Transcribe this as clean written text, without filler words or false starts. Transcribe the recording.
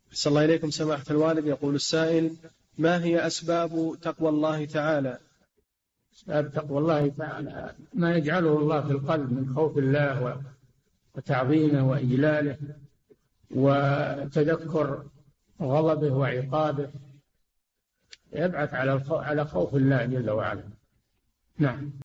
أحسن الله إليكم سماحة الوالد. يقول السائل: ما هي أسباب تقوى الله تعالى؟ أسباب تقوى الله تعالى ما يجعله الله في القلب من خوف الله وتعظيمه وإجلاله وتذكر غضبه وعقابه، يبعث على خوف الله جل وعلا. نعم.